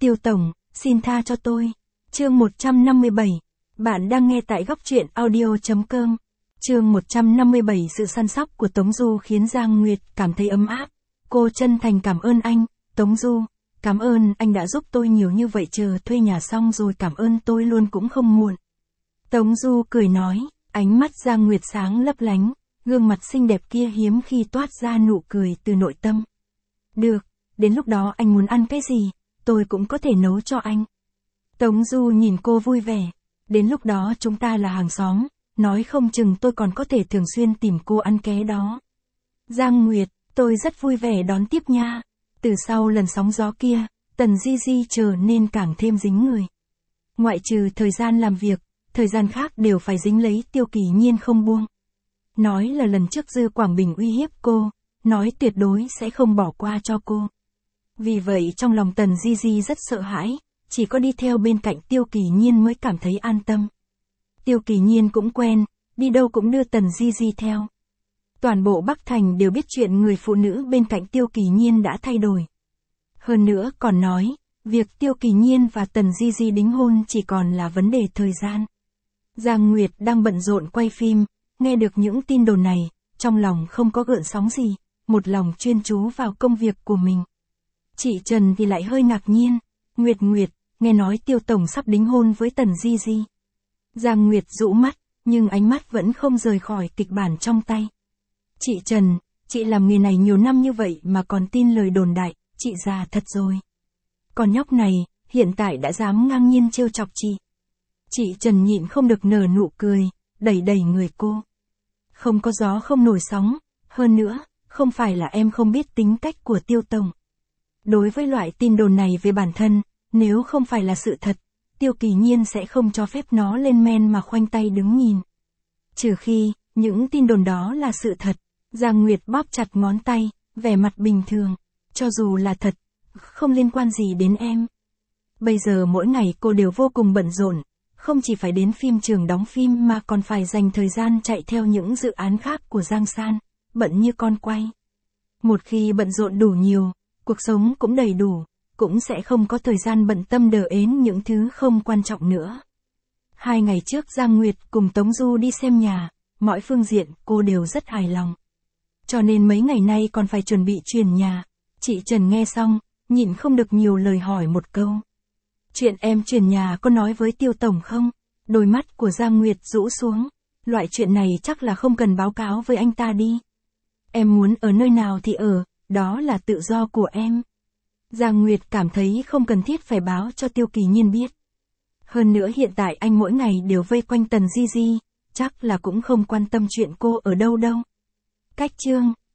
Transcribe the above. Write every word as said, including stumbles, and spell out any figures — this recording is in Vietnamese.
Tiêu Tổng, xin tha cho tôi. Chương một trăm năm mươi bảy. Bạn đang nghe tại góc truyện audio chấm com. Chương một trăm năm mươi bảy. Sự săn sóc của Tống Du khiến Giang Nguyệt cảm thấy ấm áp. Cô chân thành cảm ơn anh, Tống Du. Cảm ơn anh đã giúp tôi nhiều như vậy, chờ thuê nhà xong rồi cảm ơn tôi luôn cũng không muộn. Tống Du cười nói, ánh mắt Giang Nguyệt sáng lấp lánh, gương mặt xinh đẹp kia hiếm khi toát ra nụ cười từ nội tâm. Được, đến lúc đó anh muốn ăn cái gì, tôi cũng có thể nấu cho anh. Tống Du nhìn cô vui vẻ, đến lúc đó chúng ta là hàng xóm, nói không chừng tôi còn có thể thường xuyên tìm cô ăn ké đó. Giang Nguyệt, tôi rất vui vẻ đón tiếp nha. Từ sau lần sóng gió kia, Tần Di Di trở nên càng thêm dính người. Ngoại trừ thời gian làm việc, thời gian khác đều phải dính lấy Tiêu Kỳ Nhiên không buông. Nói là lần trước Dư Quảng Bình uy hiếp cô, nói tuyệt đối sẽ không bỏ qua cho cô. Vì vậy trong lòng Tần Di Di rất sợ hãi, chỉ có đi theo bên cạnh Tiêu Kỳ Nhiên mới cảm thấy an tâm. Tiêu Kỳ Nhiên cũng quen, đi đâu cũng đưa Tần Di Di theo. Toàn bộ Bắc Thành đều biết chuyện người phụ nữ bên cạnh Tiêu Kỳ Nhiên đã thay đổi. Hơn nữa còn nói, việc Tiêu Kỳ Nhiên và Tần Di Di đính hôn chỉ còn là vấn đề thời gian. Giang Nguyệt đang bận rộn quay phim, nghe được những tin đồn này, trong lòng không có gợn sóng gì, một lòng chuyên chú vào công việc của mình. Chị Trần thì lại hơi ngạc nhiên, Nguyệt Nguyệt, nghe nói Tiêu Tổng sắp đính hôn với Tần Di Di. Giang Nguyệt rũ mắt, nhưng ánh mắt vẫn không rời khỏi kịch bản trong tay. Chị Trần, chị làm nghề này nhiều năm như vậy mà còn tin lời đồn đại, chị già thật rồi. Con nhóc này, hiện tại đã dám ngang nhiên trêu chọc chị. Chị Trần nhịn không được nở nụ cười, đẩy đẩy người cô. Không có gió không nổi sóng, hơn nữa, không phải là em không biết tính cách của Tiêu Tổng. Đối với loại tin đồn này về bản thân, nếu không phải là sự thật, Tiêu Kỳ Nhiên sẽ không cho phép nó lên men mà khoanh tay đứng nhìn. Trừ khi, những tin đồn đó là sự thật. Giang Nguyệt bóp chặt ngón tay, vẻ mặt bình thường. Cho dù là thật, không liên quan gì đến em. Bây giờ mỗi ngày cô đều vô cùng bận rộn, không chỉ phải đến phim trường đóng phim mà còn phải dành thời gian chạy theo những dự án khác của Giang San, bận như con quay. Một khi bận rộn đủ nhiều, cuộc sống cũng đầy đủ, cũng sẽ không có thời gian bận tâm đờ ến những thứ không quan trọng nữa. Hai ngày trước Giang Nguyệt cùng Tống Du đi xem nhà, mọi phương diện cô đều rất hài lòng. Cho nên mấy ngày nay còn phải chuẩn bị chuyển nhà. Chị Trần nghe xong, nhịn không được nhiều lời hỏi một câu. Chuyện em chuyển nhà có nói với Tiêu Tổng không? Đôi mắt của Giang Nguyệt rũ xuống. Loại chuyện này chắc là không cần báo cáo với anh ta đi. Em muốn ở nơi nào thì ở, đó là tự do của em. Giang Nguyệt cảm thấy không cần thiết phải báo cho Tiêu Kỳ Nhiên biết. Hơn nữa hiện tại anh mỗi ngày đều vây quanh Tần Di Di, chắc là cũng không quan tâm chuyện cô ở đâu đâu. Cách chương